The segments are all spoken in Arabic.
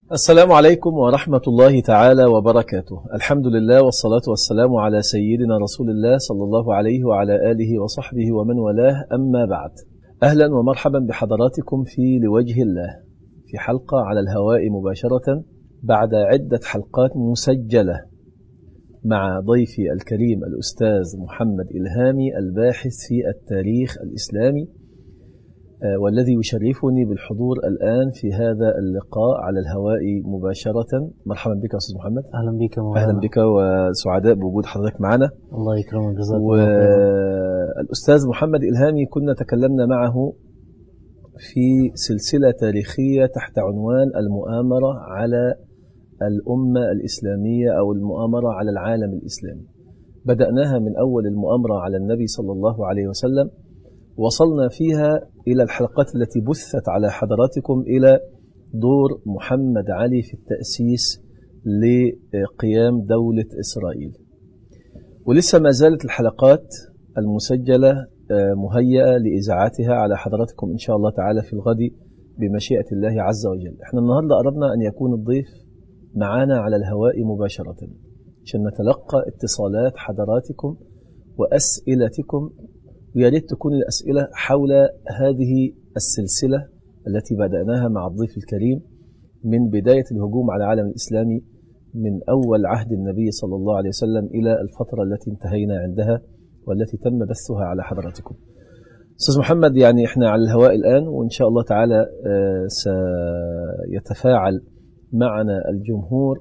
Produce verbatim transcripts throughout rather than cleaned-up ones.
السلام عليكم ورحمة الله تعالى وبركاته. الحمد لله والصلاة والسلام على سيدنا رسول الله صلى الله عليه وعلى آله وصحبه ومن والاه، أما بعد. أهلا ومرحبا بحضراتكم في لوجه الله، في حلقة على الهواء مباشرة بعد عدة حلقات مسجلة مع ضيفي الكريم الأستاذ محمد إلهامي، الباحث في التاريخ الإسلامي، والذي يشرفني بالحضور الآن في هذا اللقاء على الهواء مباشرة. مرحبا بك أستاذ محمد. أهلا بك مولانا. أهلا بك وسعداء بوجود حضرتك معنا. الله يكرمك، جزاك الله خيرا. والأستاذ محمد إلهامي كنا تكلمنا معه في سلسلة تاريخية تحت عنوان المؤامرة على الأمة الإسلامية أو المؤامرة على العالم الإسلامي. بدأناها من أول المؤامرة على النبي صلى الله عليه وسلم، وصلنا فيها إلى الحلقات التي بثت على حضراتكم إلى دور محمد علي في التأسيس لقيام دولة إسرائيل، ولسه ما زالت الحلقات المسجلة مهيئة لإذاعتها على حضراتكم إن شاء الله تعالى في الغد بمشيئة الله عز وجل. احنا النهاردة أردنا أن يكون الضيف معنا على الهواء مباشرة عشان نتلقى اتصالات حضراتكم وأسئلتكم، ويا ريت تكون الأسئلة حول هذه السلسلة التي بدأناها مع الضيف الكريم من بداية الهجوم على العالم الإسلامي من أول عهد النبي صلى الله عليه وسلم إلى الفترة التي انتهينا عندها والتي تم بثها على حضراتكم. أستاذ محمد، يعني إحنا على الهواء الآن، وإن شاء الله تعالى سيتفاعل معنا الجمهور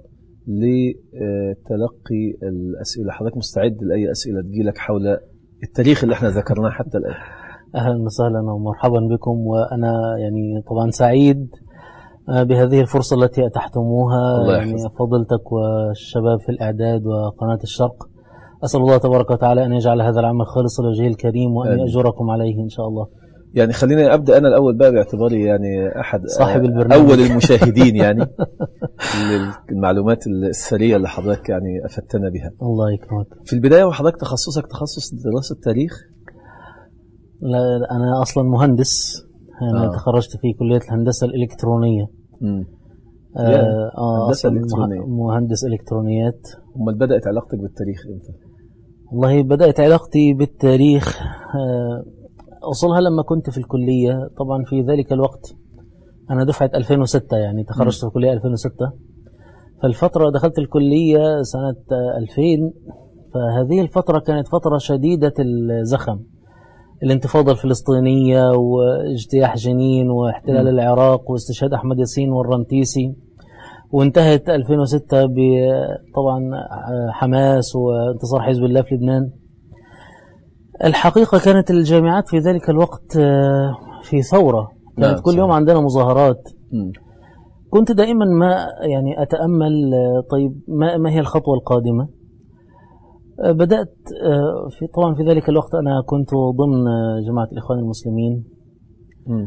لتلقي الأسئلة. حضرتك مستعد لأي أسئلة تجيلك حول التاريخ اللي احنا ذكرناه حتى الآن؟ أهلا وسهلا ومرحبا بكم، وأنا يعني طبعا سعيد بهذه الفرصة التي أتحتموها، يعني فضلتك والشباب في الإعداد وقناة الشرق. أسأل الله تبارك وتعالى أن يجعل هذا العمل خالصا لوجهه الكريم وأن يأجركم عليه إن شاء الله. يعني خليني أبدأ أنا الأول بقى، باعتباري يعني أحد صاحب البرنامج أول المشاهدين يعني المعلومات السرية اللي حضرتك يعني أفدتنا بها. الله يكرمك. في البداية، وحضرتك تخصصك تخصص دراسة التاريخ؟ لا، أنا أصلا مهندس. أنا آه. تخرجت في كلية الهندسة الإلكترونية. امم آه, آه هندسة إلكترونية. مهندس إلكترونيات. أمال بدأت علاقتك بالتاريخ إمتى؟ والله بدأت علاقتي بالتاريخ آه أوصلها لما كنت في الكلية. طبعا في ذلك الوقت أنا دفعة ألفين وستة، يعني تخرجت في الكلية ألفين وستة، فالفترة دخلت الكلية سنة ألفين. فهذه الفترة كانت فترة شديدة الزخم، الانتفاضة الفلسطينية واجتياح جنين واحتلال م. العراق واستشهاد أحمد ياسين والرنتيسي، وانتهت ألفين وستة بطبعا حماس وانتصار حزب الله في لبنان. الحقيقة كانت الجامعات في ذلك الوقت في ثورة، كانت كل يوم عندنا مظاهرات. م. كنت دائما ما يعني أتأمل، طيب ما, ما هي الخطوة القادمة؟ بدأت في طبعا في ذلك الوقت أنا كنت ضمن جماعة الإخوان المسلمين، م.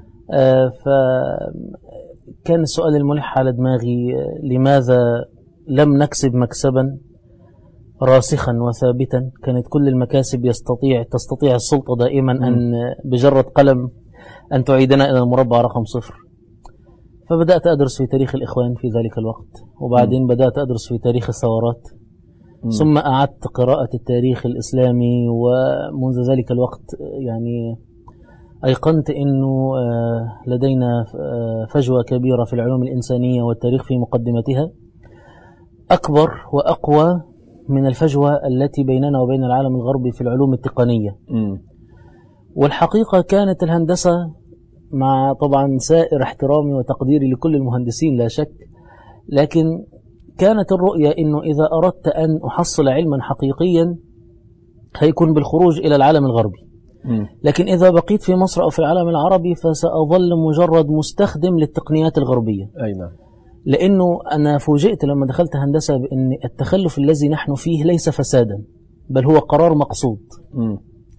فكان السؤال الملح على دماغي، لماذا لم نكسب مكسبا راسخا وثابتا؟ كانت كل المكاسب يستطيع تستطيع السلطة دائما م. أن بجرة قلم أن تعيدنا إلى المربع رقم صفر. فبدأت أدرس في تاريخ الإخوان في ذلك الوقت، وبعدين م. بدأت أدرس في تاريخ الثورات، م. ثم أعدت قراءة التاريخ الإسلامي، ومنذ ذلك الوقت يعني أيقنت أنه لدينا فجوة كبيرة في العلوم الإنسانية والتاريخ في مقدمتها، أكبر وأقوى من الفجوة التي بيننا وبين العالم الغربي في العلوم التقنية. م. والحقيقة كانت الهندسة، مع طبعا سائر احترامي وتقديري لكل المهندسين لا شك، لكن كانت الرؤية إنه إذا أردت أن أحصل علما حقيقيا هيكون بالخروج إلى العالم الغربي، م. لكن إذا بقيت في مصر أو في العالم العربي فسأظل مجرد مستخدم للتقنيات الغربية. أي نعم. لأنه أنا فوجئت لما دخلت هندسة بأن التخلف الذي نحن فيه ليس فسادا، بل هو قرار مقصود. م.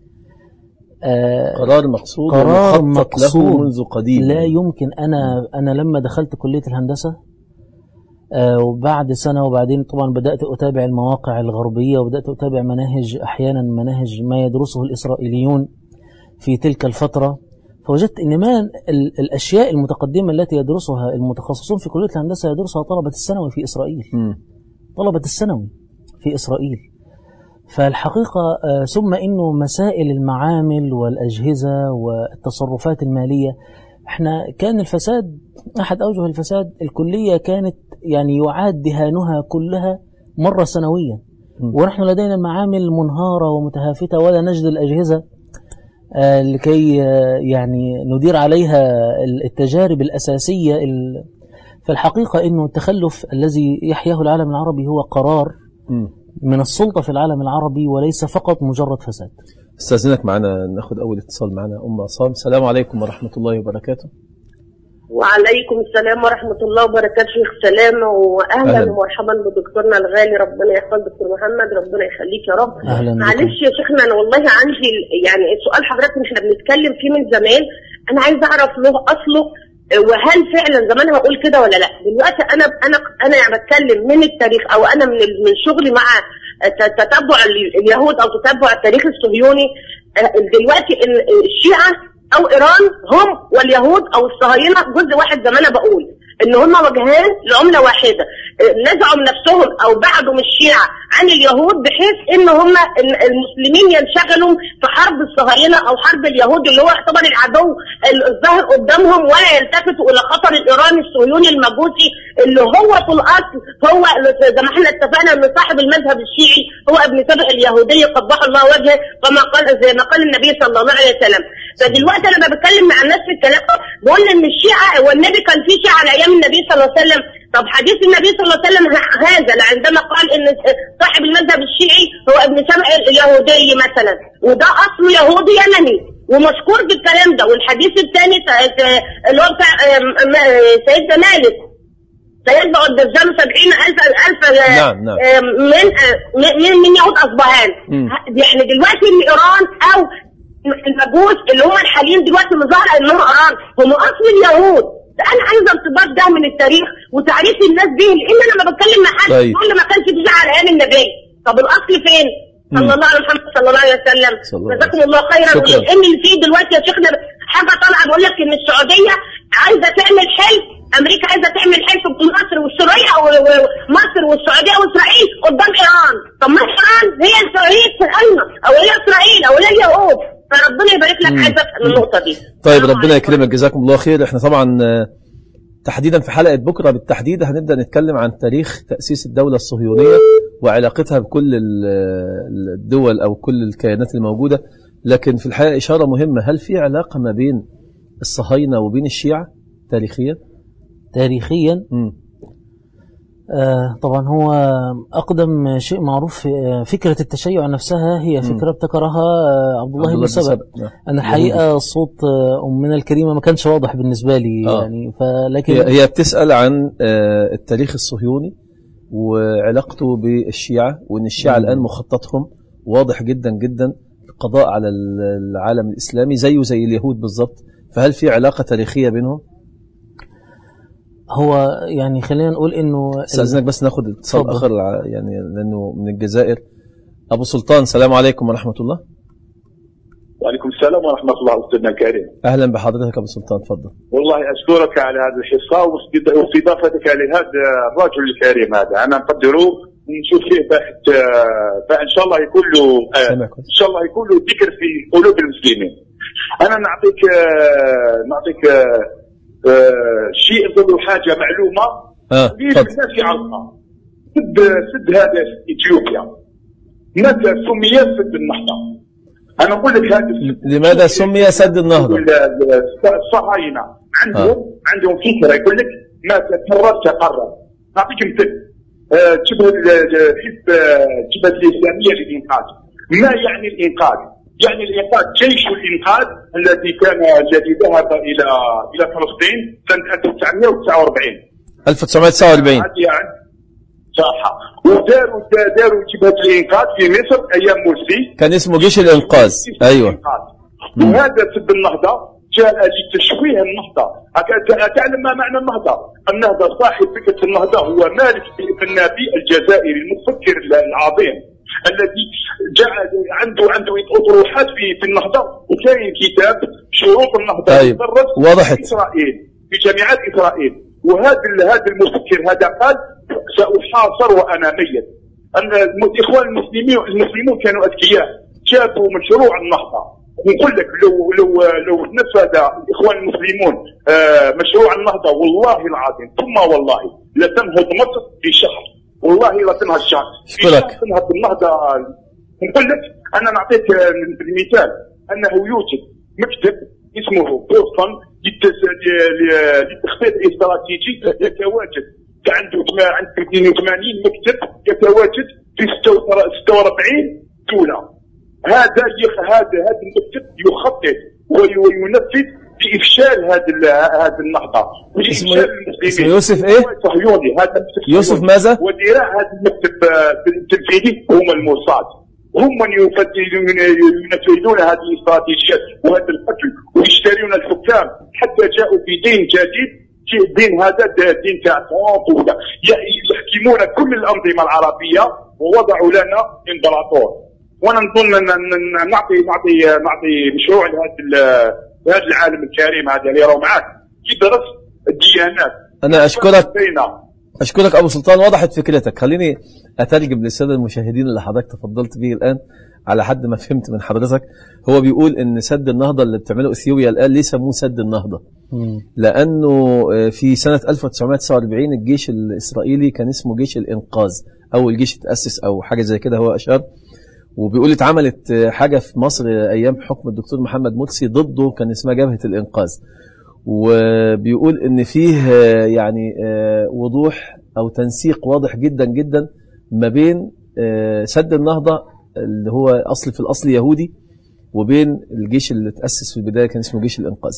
آه قرار مقصود، قرار مقصود له منذ قديم. لا يمكن. أنا أنا لما دخلت كلية الهندسة آه وبعد سنة، وبعدين طبعا بدأت أتابع المواقع الغربية، وبدأت أتابع مناهج، أحيانا مناهج ما يدرسه الإسرائيليون في تلك الفترة، فوجدت ان ما ال- الاشياء المتقدمه التي يدرسها المتخصصون في كليه الهندسه يدرسها طلبه الثانوي في اسرائيل. م. طلبه الثانوي في اسرائيل. فالحقيقه آه، ثم انه مسائل المعامل والاجهزه والتصرفات الماليه، احنا كان الفساد احد اوجه الفساد، الكليه كانت يعني يعاد دهانها كلها مره سنويا، ونحن لدينا المعامل منهاره ومتهافته ولا نجد الاجهزه آه لكي آه يعني ندير عليها التجارب الاساسيه. فالحقيقه انه التخلف الذي يحياه العالم العربي هو قرار من السلطه في العالم العربي وليس فقط مجرد فساد. استاذنك معنا ناخد اول اتصال معنا ام عصام. السلام عليكم ورحمه الله وبركاته. وعليكم السلام ورحمة الله وبركاته شيخ سلام، وأهلا ومرحبا بدكتورنا الغالي، ربنا يحفظ دكتور محمد، ربنا يخليك يا رب. معلش يا شيخنا أنا والله عندي يعني سؤال حضرتك احنا بنتكلم فيه من زمان، أنا عايز أعرف له أصله وهل فعلا زمان هقول كده ولا لا. دلوقتي أنا أنا أنا يعني بتكلم من التاريخ أو أنا من من شغلي مع تتبع اليهود أو تتبع التاريخ الصهيوني. دلوقتي الشيعة او ايران هم واليهود او الصهاينه جزء واحد، زي ما انا بقول ان هم وجهان لعمله واحده، نزعوا من نفسهم او بعدوا من الشيعه عن اليهود بحيث ان هم المسلمين ينشغلوا في حرب الصهاينه او حرب اليهود اللي هو يعتبر العدو الظاهر قدامهم، ولا يلتفتوا الى خطر الايراني الصهيوني المجوسي اللي هو في الاصل هو زي ما احنا اتفقنا ان صاحب المذهب الشيعي هو ابن سبع اليهوديه قبح الله وجهه، كما قال زي ما قال النبي صلى الله عليه وسلم. فدلوقتي انا بتكلم مع الناس في الكلام بقول ان الشيعه والنبي كان في شيعه على ايام النبي صلى الله عليه وسلم. طب حديث النبي صلى الله عليه وسلم هذا عندما قال ان صاحب المذهب الشيعي هو ابن سبع اليهودي مثلا، وده اصله يهودي يمني ومشكور بالكلام ده. والحديث الثاني اللي هو بتاع سيدنا مالك سيتبع الدجال سبعين ألف ألف نعم نعم. من من من يهود أصبهان. يعني دلوقتي من إيران أو المجوس اللي هم الحاليين دلوقتي اللي ظهر إنهم إيران هم أصل اليهود. أنا عايز ارتباط ده من التاريخ وتعريف الناس بيه، لأن أنا لما بتكلم مع حد يقول لي ما كانش بيجي على أيام النبي. طب الأصل فين؟ صلى الله على محمد صلى الله عليه وسلم. جزاكم الله خيرا. لأن اللي فيه دلوقتي يا شيخنا حاجة طالعة بقول لك إن السعودية عايزة تعمل حلف، أمريكا عايزة تعمل حلف بمصر والسورية ومصر والسعودية وإسرائيل قدام إيران. طب ما إيران هي إسرائيل سهلنا أو هي إسرائيل أو هي اليهود، فربنا يبارك لك. عايزة أفهم النقطة دي. طيب ربنا يكرمك جزاكم الله خير. احنا طبعا تحديدا في حلقة بكرة بالتحديد هنبدأ نتكلم عن تاريخ تأسيس الدولة الصهيونية وعلاقتها بكل الدول أو كل الكيانات الموجودة، لكن في الحقيقة إشارة مهمة، هل في علاقة ما بين الصهاينة وبين الشيعة تاريخيا؟ تاريخيا آه طبعا هو أقدم شيء معروف آه فكرة التشيع نفسها هي فكرة ابتكرها آه عبد الله بن سبأ. أنا الحقيقة صوت آه أمنا الكريمة ما كانش واضح بالنسبة لي آه. يعني فلكن هي, هي بتسأل عن آه التاريخ الصهيوني وعلاقته بالشيعة، وأن الشيعة الآن مخططهم واضح جدا جدا القضاء على العالم الإسلامي زيه زي اليهود بالضبط، فهل في علاقة تاريخية بينهم؟ هو يعني خلينا نقول انه استاذنك بس ناخد اتصال اخر يعني لانه من الجزائر. ابو سلطان السلام عليكم ورحمه الله. وعليكم السلام ورحمه الله استاذنا الكريم. اهلا بحضرتك ابو سلطان، تفضل. والله اشكرك على هذه الحصه واستضافتك لهذا الرجل الكريم هذا، انا نقدره ونشوف فيه باحث فان شاء الله يكون له ان شاء الله يكون له ذكر في قلوب المسلمين. انا نعطيك نعطيك آه شيء ضمن حاجة معلومة آه. الناس يعرفها. سد سد هذا في إثيوبيا متى سمي سد النهضة؟ أنا أقول لك هذا لماذا سمي سد النهضة؟ الصهاينة عندهم آه. عندهم فكرة يقول لك ما تكرر تقرر. نعطيك مثل آه جبهة الجبهة الإسلامية للإنقاذ. ما يعني الإنقاذ؟ يعني الإنقاذ جيش الإنقاذ الذي كان الذي ذهب إلى إلى فلسطين سنة ألف وتسعمائة وتسعة وأربعين ألف وتسعمائة وتسعة وأربعين يعني صح. وداروا داروا جبهة الإنقاذ في مصر أيام مرسي، كان اسمه جيش الإنقاذ. أيوه. وهذا سد النهضة جاء لتشويه النهضة. تعلم ما معنى النهضة؟ النهضة صاحب فكرة النهضة هو مالك بن نبي الجزائري المفكر العظيم الذي جاء عنده عنده اطروحات في في النهضه، وكاين كتاب شروط النهضه طيب. وضحت في اسرائيل في جامعات اسرائيل. وهذا هذا المفكر هذا قال ساحاصر واناميا. ان الاخوان المسلمين المسلمون كانوا اذكياء، شافوا مشروع النهضه. نقول لك لو لو لو نفذ الاخوان المسلمون مشروع النهضه والله العظيم ثم والله لا تنهض مصر في شهر، والله لا تنهض شهر في شهر تنهض النهضه. نقول لك انا نعطيك المثال انه يوجد مكتب اسمه بوسطن للتخطيط الاستراتيجي يتواجد عنده عنده اثنين وثمانين مكتب يتواجد في ستة وأربعين دوله. هذا هذا هذا المكتب يخطط وينفذ بافشال هذه هذه النهضه اسمه اسمه يوسف ايه؟ صهيوني. هذا يوسف ماذا؟ وذراع هذا المكتب التنفيذي هم الموساد، هم من ينفذون هذه الاستراتيجيات وهذا القتل ويشترون الحكام حتى جاءوا بدين جديد. دين هذا دين تاع ترامب، يحكمون كل الانظمه العربيه ووضعوا لنا امبراطور. وانا نظن ان نعطي نعطي نعطي مشروع لهذا هذا العالم الكريم هذا اللي راهو معاك يدرس الديانات. انا اشكرك اشكرك ابو سلطان، وضحت فكرتك. خليني اترجم للساده المشاهدين اللي حضرتك تفضلت به الان على حد ما فهمت من حضرتك. هو بيقول ان سد النهضه اللي بتعمله اثيوبيا الان ليه سموه سد النهضه؟ لانه في سنه ألف وتسعمائة وتسعة وأربعين الجيش الاسرائيلي كان اسمه جيش الانقاذ، اول جيش اتاسس او حاجه زي كده هو اشار. وبيقول اتعملت حاجه في مصر ايام حكم الدكتور محمد مرسي ضده كان اسمها جبهه الانقاذ. وبيقول ان فيه يعني وضوح او تنسيق واضح جدا جدا ما بين سد النهضه اللي هو اصل في الاصل يهودي وبين الجيش اللي تاسس في البدايه كان اسمه جيش الانقاذ.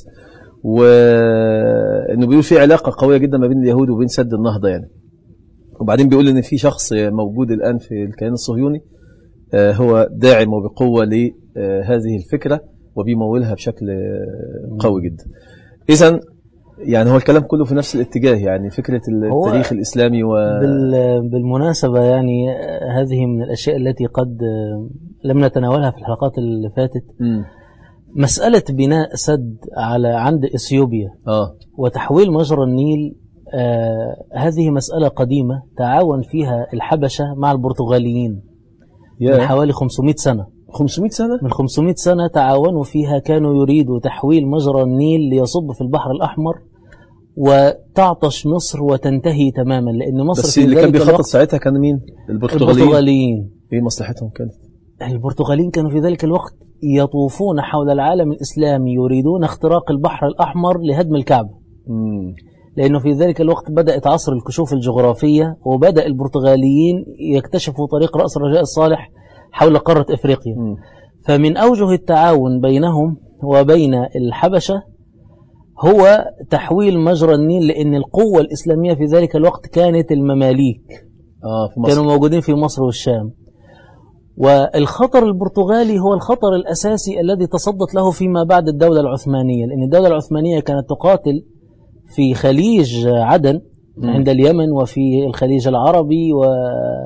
وانه بيقول في علاقه قويه جدا ما بين اليهود وبين سد النهضه يعني. وبعدين بيقول ان في شخص موجود الان في الكيان الصهيوني هو داعم وبقوه لهذه الفكره وبيمولها بشكل قوي جدا. اذا يعني هو الكلام كله في نفس الاتجاه، يعني فكره التاريخ الاسلامي. و بالمناسبه يعني هذه من الاشياء التي قد لم نتناولها في الحلقات اللي فاتت. م. مساله بناء سد على عند اثيوبيا آه. وتحويل مجرى النيل، آه هذه مساله قديمه تعاون فيها الحبشه مع البرتغاليين yeah. من حوالي خمسمائة سنه. خمسمائة سنة؟ من خمسمائة سنة تعاونوا فيها، كانوا يريدوا تحويل مجرى النيل ليصب في البحر الأحمر وتعطش مصر وتنتهي تماما، لأن مصر بس اللي كان بيخطط ساعتها كان مين؟ البرتغاليين. البرتغاليين ايه مصلحتهم كانت؟ البرتغاليين كانوا في ذلك الوقت يطوفون حول العالم الإسلامي يريدون اختراق البحر الأحمر لهدم الكعبة. مم. لأنه في ذلك الوقت بدأت عصر الكشوف الجغرافية، وبدأ البرتغاليين يكتشفوا طريق رأس الرجاء الصالح حول قارة إفريقيا. م. فمن أوجه التعاون بينهم وبين الحبشة هو تحويل مجرى النيل، لأن القوة الإسلامية في ذلك الوقت كانت المماليك. آه في مصر. كانوا موجودين في مصر والشام. والخطر البرتغالي هو الخطر الأساسي الذي تصدت له فيما بعد الدولة العثمانية، لأن الدولة العثمانية كانت تقاتل في خليج عدن م. عند اليمن وفي الخليج العربي، و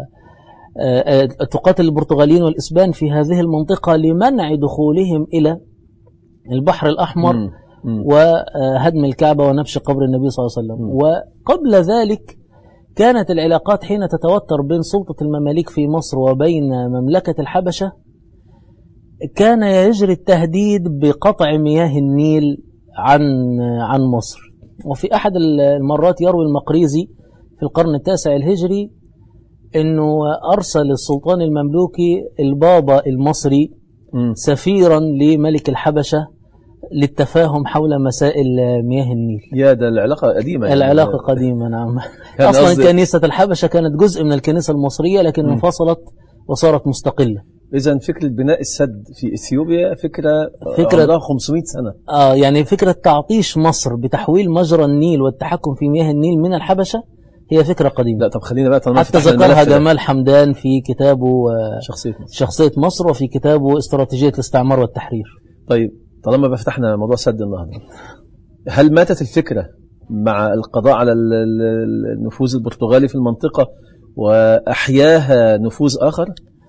تقاتل البرتغاليين والإسبان في هذه المنطقة لمنع دخولهم إلى البحر الأحمر م. م. وهدم الكعبة ونبش قبر النبي صلى الله عليه وسلم. م. وقبل ذلك كانت العلاقات حين تتوتر بين سلطة المماليك في مصر وبين مملكة الحبشة كان يجري التهديد بقطع مياه النيل عن عن مصر. وفي أحد المرات يروي المقريزي في القرن التاسع الهجري أنه أرسل السلطان المملوكي البابا المصري م. سفيرا لملك الحبشة للتفاهم حول مسائل مياه النيل. يا ده العلاقة قديمة. العلاقة يعني قديمة نعم. أصلا أصدق... كنيسة الحبشة كانت جزء من الكنيسة المصرية لكن م. انفصلت وصارت مستقلة. إذن فكرة بناء السد في إثيوبيا فكرة فكرة خمسمائة سنة. آه يعني فكرة تعطيش مصر بتحويل مجرى النيل والتحكم في مياه النيل من الحبشة هي فكرة قديمة. لا طب خلينا بقى حتى ذكرها جمال حمدان في كتابه شخصية مصر. شخصية مصر وفي كتابه استراتيجية الاستعمار والتحرير. طيب طالما فتحنا موضوع سد النهضة، هل ماتت الفكرة مع القضاء على النفوذ البرتغالي في المنطقة وأحياها نفوذ آخر؟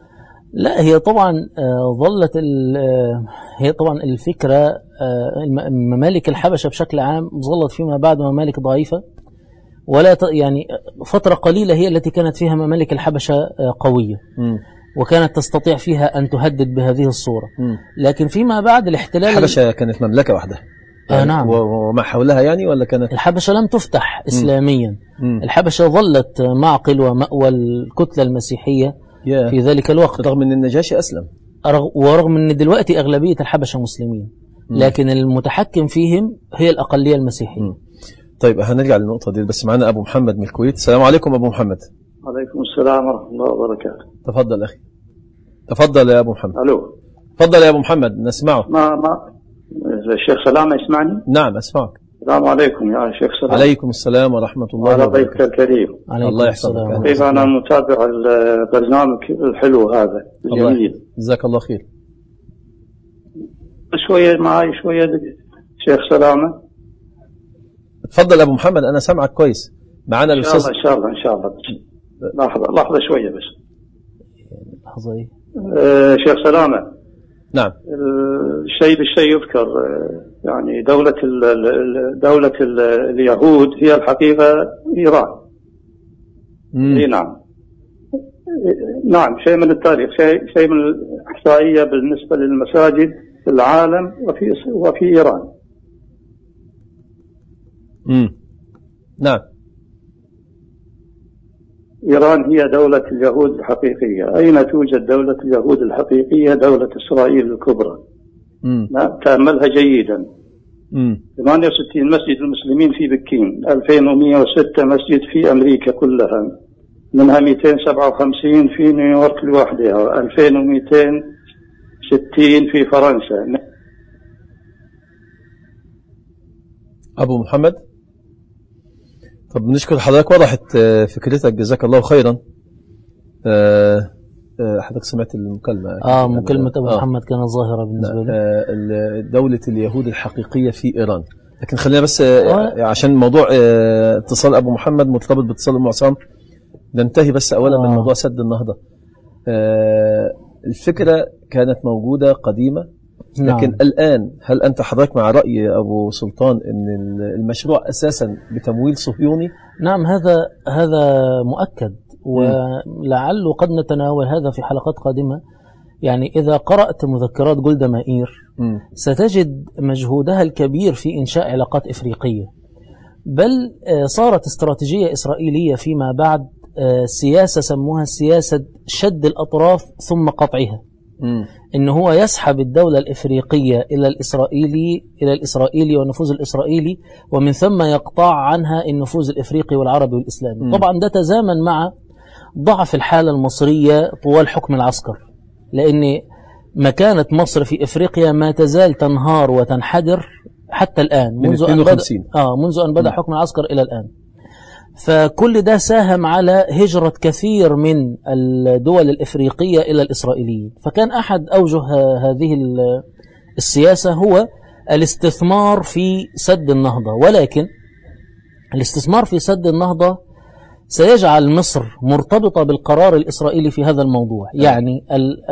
لا، هي طبعا ظلت هي طبعا الفكرة ممالك الحبشة بشكل عام ظلت فيما بعد ممالك ضعيفة، ولا يعني فترة قليلة هي التي كانت فيها ممالك الحبشة قوية م. وكانت تستطيع فيها أن تهدد بهذه الصورة. م. لكن فيما بعد الاحتلال الحبشة كانت مملكة واحدة يعني آه نعم، وما حولها يعني، ولا كانت الحبشة لم تفتح إسلاميا. م. الحبشة ظلت معقل ومأوى الكتلة المسيحية yeah. في ذلك الوقت، رغم أن النجاشي أسلم، ورغم أن دلوقتي أغلبية الحبشة مسلمين، م. لكن المتحكم فيهم هي الأقلية المسيحية. م. طيب هنرجع للنقطة دي، بس معنا أبو محمد من الكويت. السلام عليكم أبو محمد. عليكم السلام ورحمة الله وبركاته. تفضل أخي، تفضل يا أبو محمد. ألو، تفضل يا أبو محمد نسمعه. ما ما الشيخ سلامة يسمعني؟ نعم أسمعك. السلام عليكم يا شيخ سلامة. عليكم السلام ورحمة الله وبركاته. على ضيفك الكريم. الله يحفظك. كيف أنا متابع البرنامج الحلو هذا الجميل. جزاك الله خير. شوية معي شوية شيخ سلامة. تفضل أبو محمد أنا سامعك كويس. معنا الأستاذ إن شاء الله إن شاء الله. لحظة لحظة شوية بس. لحظة إيه؟ آه شيخ سلامة. نعم. الشيء بالشيء يذكر، يعني دولة ال دولة ال اليهود هي الحقيقة إيران. إيه نعم. نعم، شيء من التاريخ، شيء شيء من الإحصائية بالنسبة للمساجد في العالم وفي وفي إيران. امم نعم. إيران هي دولة اليهود الحقيقية. أين توجد دولة اليهود الحقيقية؟ دولة إسرائيل الكبرى. امم تأملها جيدا. امم ثمانية وستين مسجد المسلمين في بكين، ألفين ومئة وستة مسجد في أمريكا كلها، منها مئتين وسبعة وخمسين في نيويورك لوحدها، ألفين ومئتين وستين في فرنسا. أبو محمد، طب نشكر حضرتك، وضحت فكرتك جزاك الله خيرا. حضرتك سمعت المكالمة؟ اه مكالمة أبو آه. محمد كانت ظاهرة بالنسبة لي. آه دولة اليهود الحقيقية في إيران. لكن خلينا بس آه. عشان موضوع آه اتصال أبو محمد مرتبط باتصال أم عصام ننتهي بس أولا آه. من موضوع سد النهضة. آه الفكرة كانت موجودة قديمة، لكن نعم. الآن هل أنت حضرتك مع رأي أبو سلطان أن المشروع أساسا بتمويل صهيوني؟ نعم، هذا هذا مؤكد، ولعله قد نتناول هذا في حلقات قادمة. يعني إذا قرأت مذكرات جولدا مائير م. ستجد مجهودها الكبير في إنشاء علاقات إفريقية، بل صارت استراتيجية إسرائيلية فيما بعد سياسة سموها سياسة شد الأطراف ثم قطعها. م. إن هو يسحب الدولة الإفريقية إلى الإسرائيلي إلى الإسرائيلي والنفوذ الإسرائيلي، ومن ثم يقطع عنها النفوذ الإفريقي والعربي والإسلامي. م. طبعا ده تزامن مع ضعف الحالة المصرية طوال حكم العسكر، لأن مكانة مصر في إفريقيا ما تزال تنهار وتنحدر حتى الآن، منذ أن بدأ آه منذ أن بدأ حكم العسكر إلى الآن. فكل ده ساهم على هجرة كثير من الدول الإفريقية إلى الإسرائيليين. فكان أحد أوجه هذه السياسة هو الاستثمار في سد النهضة، ولكن الاستثمار في سد النهضة سيجعل مصر مرتبطة بالقرار الإسرائيلي في هذا الموضوع. يعني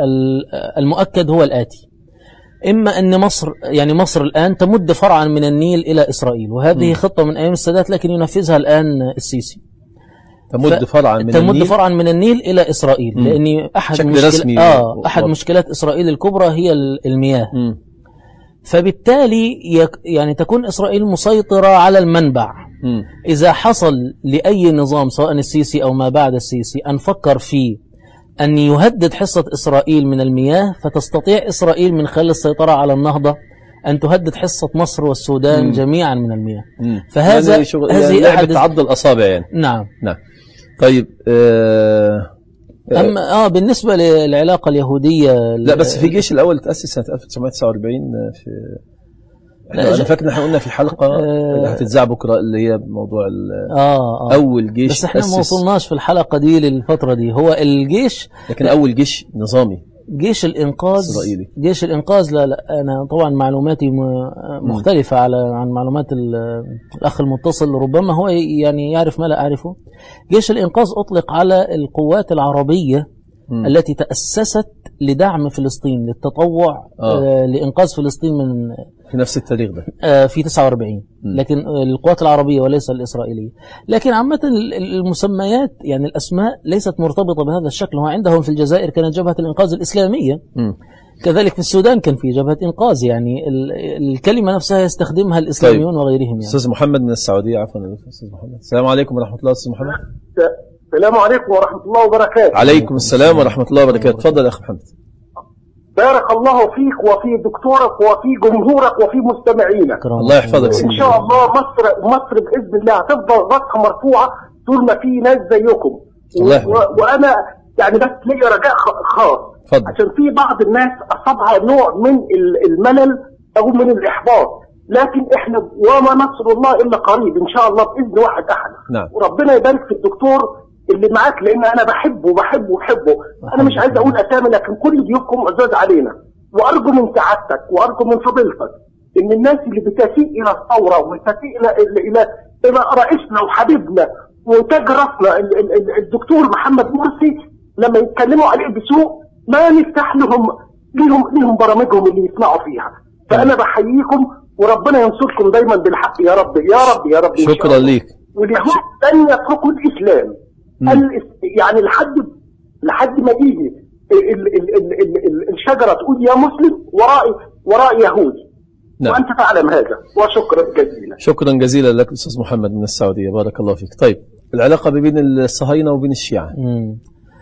المؤكد هو الآتي: إما أن مصر يعني مصر الآن تمد فرعا من النيل إلى إسرائيل، وهذه م. خطة من أيام السادات لكن ينفذها الآن السيسي. تمد فرعا من تمد النيل فرعا من النيل إلى إسرائيل، م. لأن أحد مشكل... آه أحد و... مشكلات إسرائيل الكبرى هي المياه. م. فبالتالي يك... يعني تكون إسرائيل مسيطرة على المنبع. م. إذا حصل لأي نظام سواء السيسي أو ما بعد السيسي أن فكر في أن يهدد حصة إسرائيل من المياه، فتستطيع إسرائيل من خلال السيطرة على النهضة أن تهدد حصة مصر والسودان مم. جميعا من المياه. مم. فهذا يعني شغل... هذه يعني أحد تعض الأصابع يعني. نعم نعم. طيب آه... أما آه بالنسبة للعلاقة اليهودية لا بس في جيش الأول تأسس سنة ألف وتسعمائة وتسعة وأربعين في أنا فاكر احنا قلنا في حلقة اللي هتتذاع بكرة اللي هي موضوع آه آه أول جيش، بس احنا ما وصلناش في الحلقة دي للفترة دي. هو الجيش لكن أول جيش نظامي جيش الإنقاذ إسرائيلي. جيش الإنقاذ لا لا أنا طبعا معلوماتي مختلفة م. على عن معلومات الأخ المتصل، ربما هو يعني يعرف ما لا أعرفه. جيش الإنقاذ أطلق على القوات العربية م. التي تأسست لدعم فلسطين، للتطوع آه. آه لإنقاذ فلسطين من في نفس التاريخ ده آه في تسعة وأربعين، م. لكن القوات العربية وليس الإسرائيلية. لكن عامة المسميات يعني الأسماء ليست مرتبطة بهذا الشكل. هو عندهم في الجزائر كانت جبهة الإنقاذ الإسلامية، م. كذلك في السودان كان في جبهة إنقاذ، يعني الكلمة نفسها يستخدمها الإسلاميون طيب. وغيرهم يعني. أستاذ محمد من السعودية، عفوا أستاذ محمد. السلام عليكم ورحمة الله. أستاذ محمد. السلام عليكم ورحمة الله وبركاته. عليكم السلام ورحمة الله وبركاته. تفضل يا أخي محمد. بارك الله فيك وفي دكتورك وفي جمهورك وفي مستمعينك. الله يحفظك. إن شاء الله مصر مصر بإذن الله هتفضل راسها مرفوعة طول ما في ناس زيكم. الله و... وأنا يعني بس ليا رجاء خاص، فضل. عشان في بعض الناس أصابها نوع من الملل أو من الإحباط، لكن إحنا وما نصر الله إلا قريب إن شاء الله بإذن واحد أحد. نعم. وربنا يبارك في الدكتور اللي معاك، لان انا بحبه بحبه بحبه. انا مش عايز اقول اسامي، لكن كل ضيوفكم عزاز علينا، وارجو من سعادتك وارجو من فضيلتك ان الناس اللي بتسيء الى الثوره وتسيء الى الى الى رئيسنا وحبيبنا وتاج راسنا الدكتور محمد مرسي لما يتكلموا عليه بسوء ما نفتح لهم ليهم ليهم برامجهم اللي يسمعوا فيها. فانا بحييكم وربنا ينصركم دايما بالحق يا رب يا رب يا رب. شكرا ليك. واليهود لن يتركوا الاسلام يعني لحد لحد ما يجي ال ال ال ال ال الشجره تقول يا مسلم وراء وراء يهودي. نعم. وانت تعلم هذا. وشكرا جزيلا. شكرا جزيلا لك استاذ محمد من السعوديه، بارك الله فيك. طيب العلاقه بين الصهاينه وبين الشيعه. مم.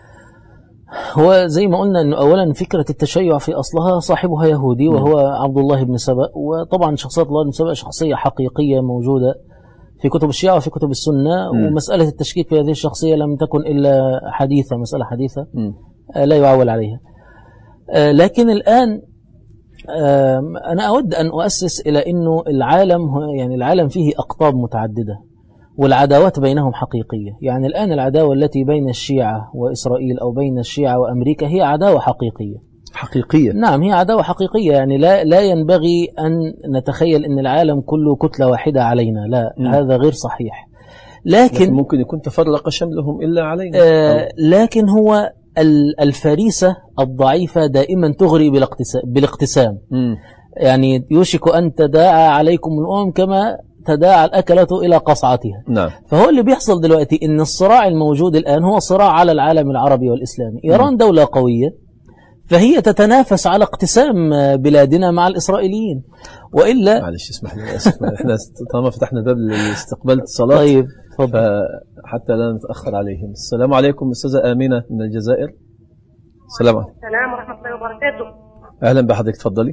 هو زي ما قلنا انه اولا فكره التشيع في اصلها صاحبها يهودي وهو عبد الله بن سبأ، وطبعا شخصيه عبد الله بن سبأ شخصيه حقيقيه موجوده في كتب الشيعة وفي كتب السنة. م. ومسألة التشكيك في هذه الشخصية لم تكن إلا حديثة، مسألة حديثة آه لا يعول عليها. آه لكن الآن آه أنا أود أن أؤسس إلى أنه العالم يعني العالم فيه أقطاب متعددة والعداوات بينهم حقيقية. يعني الآن العداوة التي بين الشيعة وإسرائيل أو بين الشيعة وأمريكا هي عداوة حقيقية حقيقية. نعم هي عداوة حقيقية. يعني لا لا ينبغي أن نتخيل أن العالم كله كتلة واحدة علينا، لا م. هذا غير صحيح. لكن, لكن ممكن يكون تفرق شملهم إلا علينا. آه لكن هو الفريسة الضعيفة دائما تغري بالاقتسام. م. يعني يوشك أن تداعى عليكم الأمم كما تداعى الأكلة إلى قصعتها. نعم. فهو اللي بيحصل دلوقتي أن الصراع الموجود الآن هو صراع على العالم العربي والإسلامي. إيران دولة قوية فهي تتنافس على اقتسام بلادنا مع الإسرائيليين، وإلا معلش اسمح لي اسف احنا طالما فتحنا باب لاستقبال الصلاة. طيب فحتى لا نتأخر عليهم. السلام عليكم أستاذة آمنة من الجزائر. السلام عليكم. السلام ورحمة الله وبركاته. أهلا بحضرتك، تفضلي.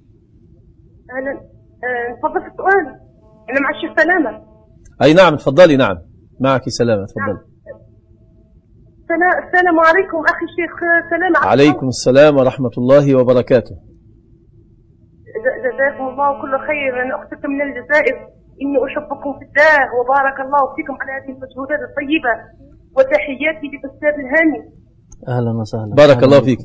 أهلا. تفضل في السؤال. أنا مع الشيخ سلامة. أي نعم تفضلي. نعم معك سلامة، تفضلي. السلام عليكم أخي الشيخ سلامة. عليكم السلام ورحمة الله وبركاته. جزاكم الله كل خير. أنا أختكم من الجزائر، إني أحبكم في الله وبارك الله فيكم على هذه المجهودات الطيبة، وتحياتي للأستاذ الهاني. أهلا وسهلا. بارك الله فيك.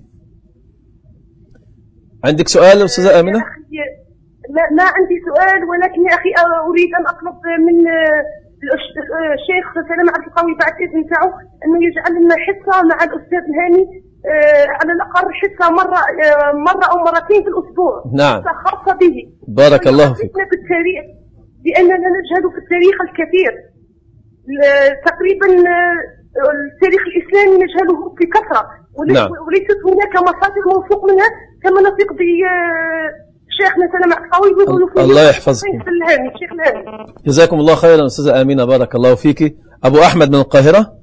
عندك سؤال أستاذة آمنة؟ لا ما عندي سؤال، ولكن يا أخي أريد أن أطلب من الشيخ سلامة عبد القوي بعد إذن تاعو أنه يجعل لنا حصة مع الأستاذ الهاني آه على الأقل حصة مرة آه مرة أو مرتين في الأسبوع. نعم. حصة خاصة به. بارك الله فيك. في التاريخ لأننا نجهل في التاريخ الكثير. تقريبا التاريخ الإسلامي نجهله بكثرة، نعم. وليست هناك مصادر موثوق منها كما نثق ب شيخنا سلامة قوي بيقولوا فيه. الله يحفظك. الشيخ الهاني. جزاكم الله خيرا أستاذة آمنة، بارك الله فيك. أبو أحمد من القاهرة.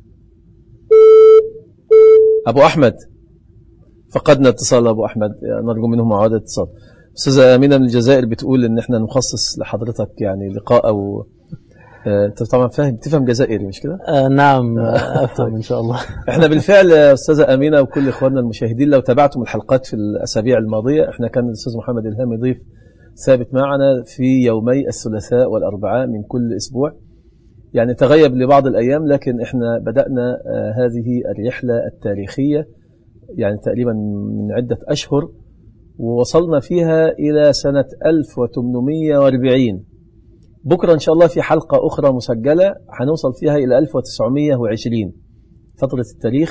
أبو أحمد فقدنا اتصال. أبو أحمد نرجو منه معاودة اتصال. أستاذة آمنة من الجزائر بتقول إن إحنا نخصص لحضرتك يعني لقاء أو أنت طبعا فاهم تفهم جزائري مش كده؟ آه نعم أفهم إن شاء الله. إحنا بالفعل أستاذة آمنة وكل إخواننا المشاهدين لو تابعتم الحلقات في الأسابيع الماضية، إحنا كان الأستاذ محمد إلهامي ضيف ثابت معنا في يومي الثلاثاء والأربعاء من كل أسبوع، يعني تغيب لبعض الأيام، لكن إحنا بدأنا آه هذه الرحلة التاريخية يعني تقريبا من عدة أشهر، ووصلنا فيها إلى سنة ألف وثمانمائة وأربعين. بكرة إن شاء الله في حلقة أخرى مسجلة هنوصل فيها إلى ألف وتسعمائة وعشرين فترة التاريخ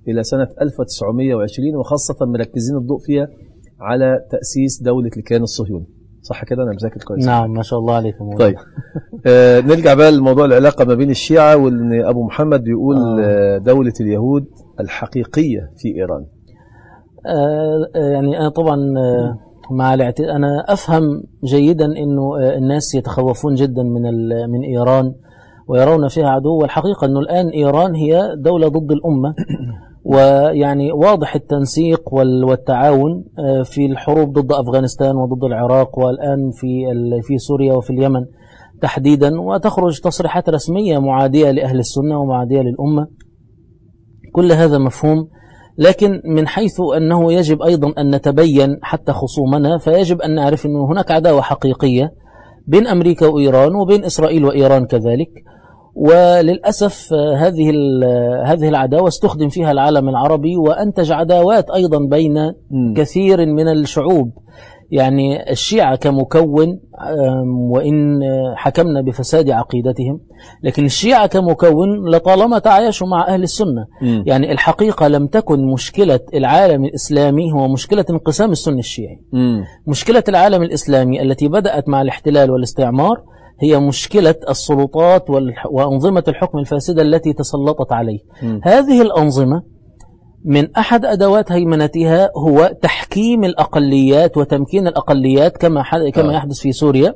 إلى سنة ألف وتسعمائة وعشرين، وخاصة مركزين الضوء فيها على تأسيس دولة الكيان الصهيوني. صح كده؟ أنا مذاكر كويس. نعم ما شاء الله عليكم. طيب آه نرجع بقى لموضوع العلاقة ما بين الشيعة، وإن أبو محمد بيقول آه دولة اليهود الحقيقية في إيران. آه يعني أنا طبعا آه مع الاعت... أنا أفهم جيدا إنه آه الناس يتخوفون جدا من من إيران ويرون فيها عدو، والحقيقة أنه الآن إيران هي دولة ضد الأمة، ويعني واضح التنسيق والتعاون في الحروب ضد أفغانستان وضد العراق، والآن في في سوريا وفي اليمن تحديدا، وتخرج تصريحات رسمية معادية لأهل السنة ومعادية للأمة. كل هذا مفهوم، لكن من حيث أنه يجب أيضا أن نتبين حتى خصومنا، فيجب أن نعرف أنه هناك عداوة حقيقية بين أمريكا وإيران وبين إسرائيل وإيران كذلك. وللأسف هذه هذه العداوة استخدم فيها العالم العربي، وأنتج عداوات أيضا بين كثير من الشعوب. يعني الشيعة كمكون، وإن حكمنا بفساد عقيدتهم، لكن الشيعة كمكون لطالما تعايشوا مع أهل السنة. م. يعني الحقيقة لم تكن مشكلة العالم الإسلامي هو مشكلة انقسام السنة الشيعي. م. مشكلة العالم الإسلامي التي بدأت مع الاحتلال والاستعمار هي مشكلة السلطات وأنظمة الحكم الفاسدة التي تسلطت عليه. م. هذه الأنظمة من أحد أدوات هيمنتها هو تحكيم الأقليات وتمكين الأقليات كما كما يحدث في سوريا،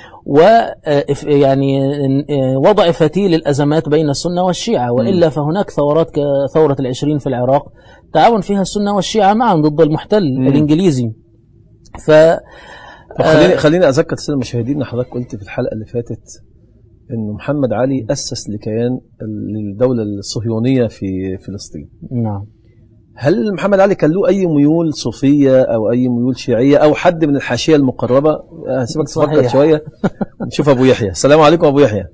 ويعني وضع فتيل الأزمات بين السنة والشيعة. وإلا فهناك ثورات كثورة العشرين في العراق تعاون فيها السنة والشيعة معا ضد المحتل م. الإنجليزي. ف خليني خليني أذكر السادة المشاهدين أن حضرتك قلت في الحلقة اللي فاتت أن محمد علي أسس لكيان الدولة الصهيونية في فلسطين. نعم. هل محمد علي كان له أي ميول صوفية أو أي ميول شيعية أو حد من الحاشية المقربة؟ هسيبك تفكر شوية. نشوف أبو يحيى. السلام عليكم أبو يحيى.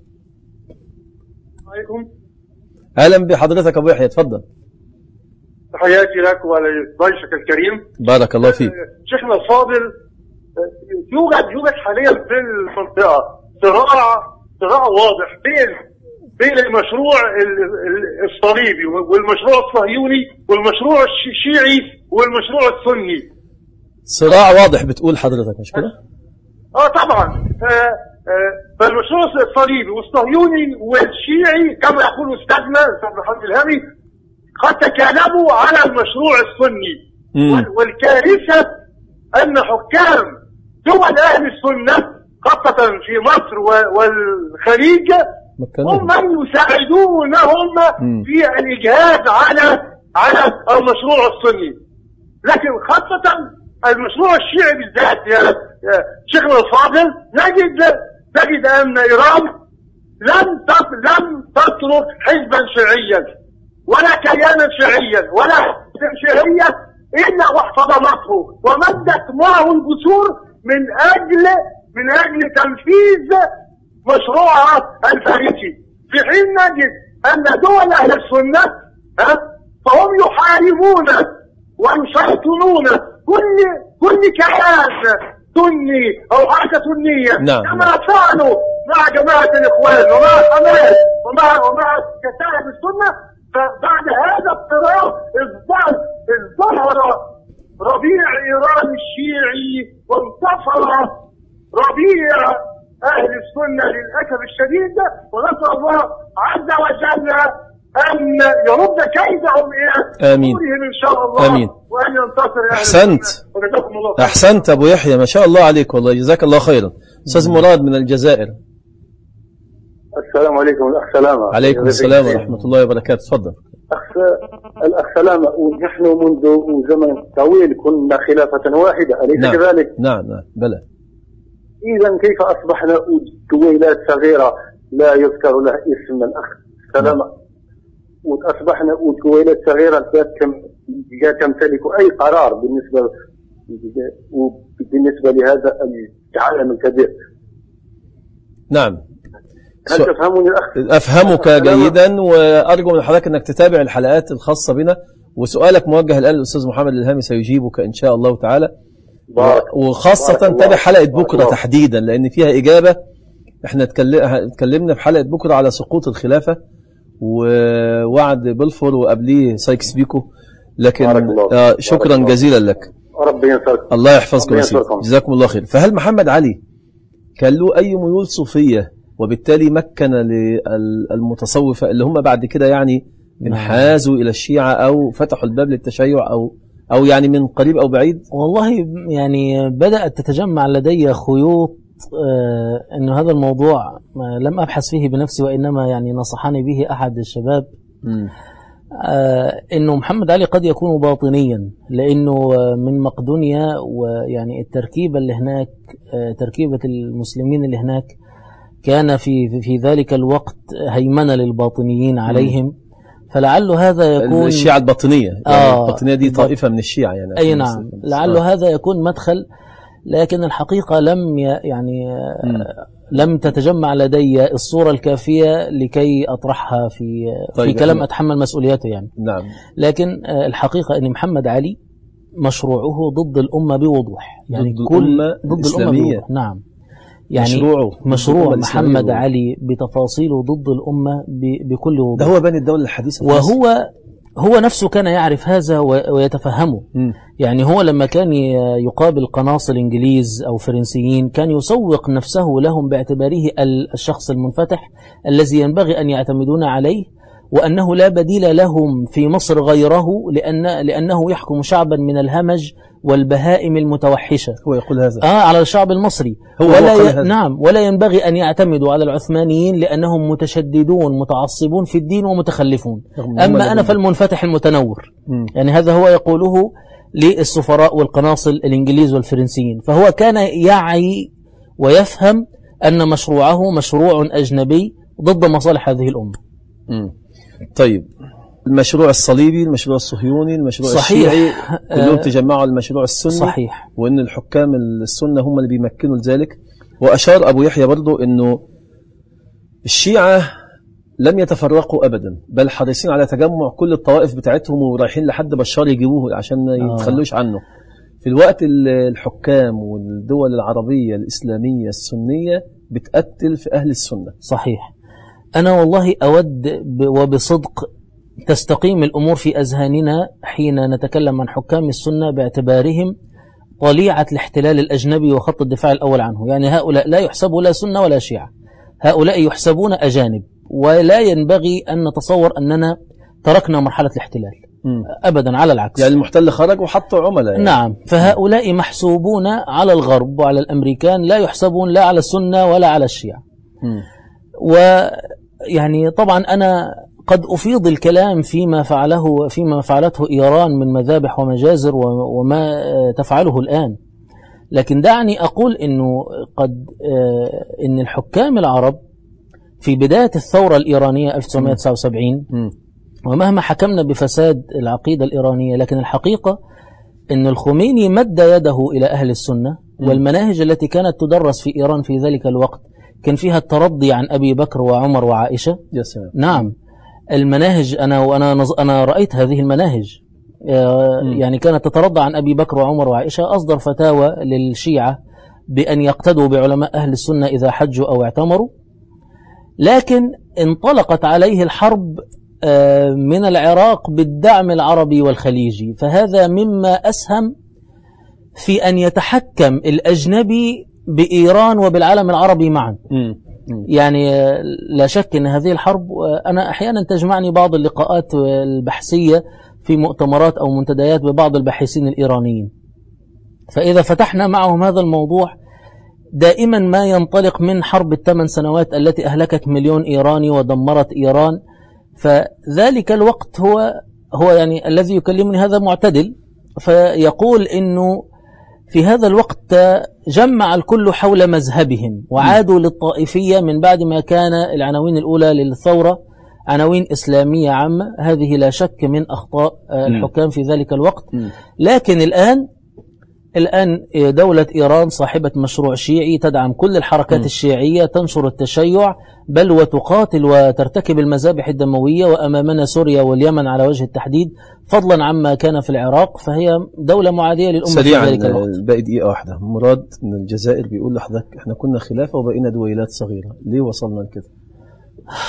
عليكم. أهلا بحضرتك أبو يحيى، تفضل. تحياتي لك ولضيفك الكريم. بارك الله فيك. شيخنا الفاضل، يوجد يوجد حاليا في المنطقة صراع صراع واضح بين بين المشروع الصليبي والمشروع الصهيوني والمشروع الشيعي والمشروع السني. صراع واضح بتقول حضرتك، مش كده؟ اه طبعا. آه آه فالمشروع الصليبي والصهيوني والشيعي كما يقول استاذنا استاذ محمد الهامي قد تكالبوا على المشروع السني. والكارثة أن حكام دول أهل السنة خاصة في مصر والخليج هم من يساعدونهم في الإجهاد على على المشروع السني. لكن خاصة المشروع الشيعي بالذات يا شيخنا الفاضل، نجد نجد أن إيران لم لم تترك حزبا شيعيا ولا كيانا شيعيا ولا حزبا شيعيا إلا واحتضنته ومدت معه الجسور من أجل من أجل تنفيذ مشروعها الفارسي، في حين نجد أن دول أهل السنة فهم يحاربون ويشيطنون كل كل كيان سني أو حركة سنية. نعم. كما فعلوا مع جماعة الإخوان ومع حماس ومع ومع كتائب السنة. فبعد هذا الصراع ازدهر ربيع إيران الشيعي وانتصر ربيع أهل السنة للأسف الشديد، ونسأل الله عز وجل أن يرد كيدهم إلى آمين إن شاء الله. آمين. وأن ينتصر أهل أحسنت أحسنت أبو يحيى، ما شاء الله عليك، والله جزاك الله خيرا. أستاذ مراد من الجزائر. السلام عليكم الأخ سلامة. عليكم السلام ورحمة الله وبركاته. تفضل. أخ الأخ سلامة، ونحن منذ زمن طويل كنا خلافة واحدة، أليس نعم. كذلك؟ نعم نعم بلى. إذا كيف أصبحنا دويلات صغيرة لا يذكر لها اسم الأخ سلامة؟ نعم. وأصبحنا دويلات صغيرة لا تمتلك أي قرار بالنسبة بالنسبة لهذا العالم الكبير. نعم. هل تفهمني الأخ؟ أفهمك جيدا، وأرجو من حضرتك أنك تتابع الحلقات الخاصة بنا، وسؤالك موجه الآن للأستاذ محمد الهامي سيجيبك إن شاء الله تعالى. وخاصة تابع حلقة بكرة تحديدا لأن فيها إجابة. احنا اتكلمنا في حلقة بكرة على سقوط الخلافة، ووعد بلفور وقبليه سايكس بيكو. لكن آه شكرا جزيلا لك. ربي ينصرك. الله يحفظكم يا سيدي، جزاكم الله خير. فهل محمد علي كان له أي ميول صوفية وبالتالي مكن للمتصوفة اللي هم بعد كده يعني انحازوا إلى الشيعة أو فتحوا الباب للتشيع أو أو يعني من قريب أو بعيد؟ والله يعني بدأت تتجمع لدي خيوط آه أنه هذا الموضوع لم أبحث فيه بنفسي، وإنما يعني نصحني به أحد الشباب آه أنه محمد علي قد يكون باطنيا، لأنه من مقدونيا، ويعني التركيبة اللي هناك آه تركيبة المسلمين اللي هناك كان في في ذلك الوقت هيمنة للباطنيين عليهم. م. فلعل هذا يكون الشيعة الباطنية يعني آه الباطنية دي طائفة من الشيعة يعني أي نعم، لعل آه. هذا يكون مدخل، لكن الحقيقة لم يعني م. لم تتجمع لدي الصورة الكافية لكي أطرحها في طيب في كلام أتحمل مسؤولياته يعني. نعم. لكن الحقيقة أن محمد علي مشروعه ضد الأمة بوضوح، يعني ضد كل الأمة ضد الأمة بوضوح. نعم، يعني مشروعه مشروع محمد علي بتفاصيله ضد الأمة بكل وضوح. ده هو بني الدولة الحديثة، وهو هو نفسه كان يعرف هذا ويتفهمه. م. يعني هو لما كان يقابل قناصل إنجليز أو فرنسيين كان يسوق نفسه لهم باعتباره الشخص المنفتح الذي ينبغي أن يعتمدون عليه، وأنه لا بديل لهم في مصر غيره، لأن لأنه يحكم شعبا من الهمج والبهائم المتوحشة. هو يقول هذا آه على الشعب المصري. هو ولا هو ي... نعم، ولا ينبغي أن يعتمدوا على العثمانيين لأنهم متشددون متعصبون في الدين ومتخلفون، أما أنا فالمنفتح المتنور. م. يعني هذا هو يقوله للسفراء والقناصل الإنجليز والفرنسيين. فهو كان يعي ويفهم أن مشروعه مشروع أجنبي ضد مصالح هذه الأمة. م. طيب، المشروع الصليبي، المشروع الصهيوني، المشروع صحيح. الشيعي، كلهم تجمعوا المشروع السني. صحيح. وأن الحكام السنة هم اللي بيمكنوا لذلك. وأشار أبو يحيى برضو أنه الشيعة لم يتفرقوا أبدا، بل حريصين على تجمع كل الطوائف بتاعتهم ورايحين لحد بشار يجيبوه عشان ما يتخلوش عنه. في الوقت الحكام والدول العربية الإسلامية السنية بتقتل في أهل السنة. صحيح. أنا والله أود وبصدق تستقيم الأمور في أذهاننا حين نتكلم عن حكام السنة باعتبارهم طليعة الاحتلال الأجنبي وخط الدفاع الأول عنه. يعني هؤلاء لا يحسبوا لا سنة ولا شيعة، هؤلاء يحسبون أجانب، ولا ينبغي أن نتصور أننا تركنا مرحلة الاحتلال م. أبدا، على العكس. يعني المحتل خرج وحطوا عملاء يعني. نعم، فهؤلاء محسوبون على الغرب وعلى الأمريكان، لا يحسبون لا على السنة ولا على الشيعة. ويعني طبعا أنا قد أفيض الكلام فيما فعله فيما فعلته إيران من مذابح ومجازر وما تفعله الآن، لكن دعني أقول إنه قد إن الحكام العرب في بداية الثورة الإيرانية ألف وتسعمائة وتسعة وسبعين، ومهما حكمنا بفساد العقيدة الإيرانية، لكن الحقيقة إن الخميني مد يده إلى أهل السنة، والمناهج التي كانت تدرس في إيران في ذلك الوقت كان فيها الترضي عن أبي بكر وعمر وعائشة. نعم، المناهج أنا وأنا أنا رأيت هذه المناهج، يعني كانت تترضى عن أبي بكر وعمر وعائشة. أصدر فتاوى للشيعة بأن يقتدوا بعلماء أهل السنة إذا حجوا أو اعتمروا، لكن انطلقت عليه الحرب من العراق بالدعم العربي والخليجي، فهذا مما أسهم في أن يتحكم الأجنبي بإيران وبالعالم العربي معا. يعني لا شك أن هذه الحرب، أنا أحيانا تجمعني بعض اللقاءات البحثية في مؤتمرات أو منتديات ببعض الباحثين الإيرانيين، فإذا فتحنا معهم هذا الموضوع دائما ما ينطلق من حرب الثمان سنوات التي أهلكت مليون إيراني ودمرت إيران. فذلك الوقت هو هو يعني الذي يكلمني هذا معتدل، فيقول إنه في هذا الوقت جمع الكل حول مذهبهم وعادوا للطائفية من بعد ما كان العناوين الأولى للثورة عناوين إسلامية عامة. هذه لا شك من أخطاء الحكام في ذلك الوقت، لكن الآن الآن دولة إيران صاحبة مشروع شيعي تدعم كل الحركات الشيعية، تنشر التشيع بل وتقاتل وترتكب المذابح الدموية، وأمامنا سوريا واليمن على وجه التحديد، فضلا عما كان في العراق، فهي دولة معادية للأمة. سريعا باقي دقيقة واحدة. مراد من الجزائر بيقول لحضرتك احنا كنا خلافة وبقينا دويلات صغيرة، ليه وصلنا لكده؟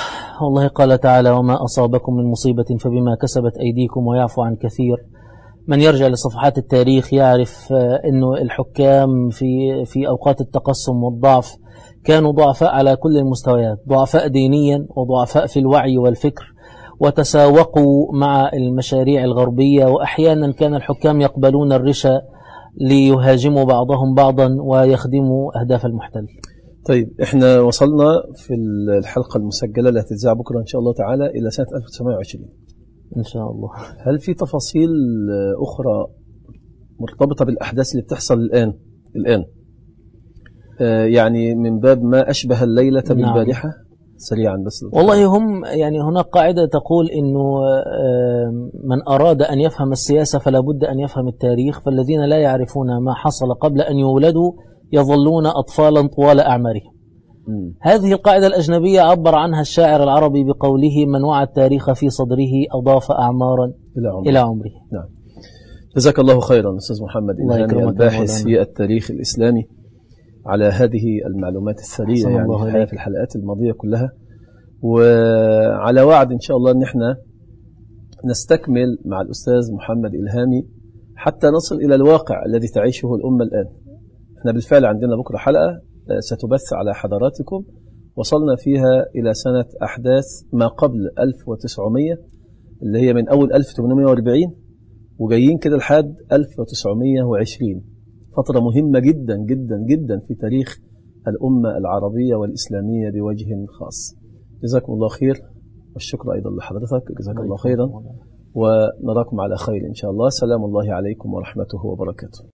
والله قال تعالى وما أصابكم من مصيبة فبما كسبت أيديكم ويعفو عن كثير. من يرجع لصفحات التاريخ يعرف أنه الحكام في في أوقات التقسم والضعف كانوا ضعفاء على كل المستويات، ضعفاء دينيا وضعفاء في الوعي والفكر، وتساوقوا مع المشاريع الغربية، وأحيانا كان الحكام يقبلون الرشا ليهاجموا بعضهم بعضا ويخدموا أهداف المحتل. طيب احنا وصلنا في الحلقة المسجلة التي تتذاع بكرة إن شاء الله تعالى إلى سنة ألف وتسعمائة وعشرين إن شاء الله. هل في تفاصيل أخرى مرتبطة بالأحداث اللي بتحصل الآن الآن آه يعني من باب ما أشبه الليلة بالبارحة؟ نعم. سريعا بس. والله هم يعني هناك قاعدة تقول إنه من أراد أن يفهم السياسة فلا بد أن يفهم التاريخ، فالذين لا يعرفون ما حصل قبل أن يولدوا يظلون أطفالا طوال أعمارهم. م. هذه القاعدة الأجنبية عبر عنها الشاعر العربي بقوله من وعى التاريخ في صدره أضاف أعمارا إلى عمره, إلى عمره. نعم. جزاك الله خيرا أستاذ محمد إلهامي الباحث في التاريخ الإسلامي على هذه المعلومات الثرية يعني في الحلقات الماضية كلها، وعلى وعد إن شاء الله أن احنا نستكمل مع الأستاذ محمد إلهامي حتى نصل إلى الواقع الذي تعيشه الأمة الآن. احنا بالفعل عندنا بكرة حلقة ستبث على حضراتكم وصلنا فيها إلى سنة أحداث ما قبل ألف وتسعمائة اللي هي من أول ألف وثمانمائة وأربعين وجايين كده لحد ألف وتسعمائة وعشرين، فترة مهمة جدا جدا جدا في تاريخ الأمة العربية والإسلامية بوجه خاص. جزاكم الله خير والشكر أيضا لحضرتك، جزاك الله خيرا، ونراكم على خير إن شاء الله. سلام الله عليكم ورحمته وبركاته.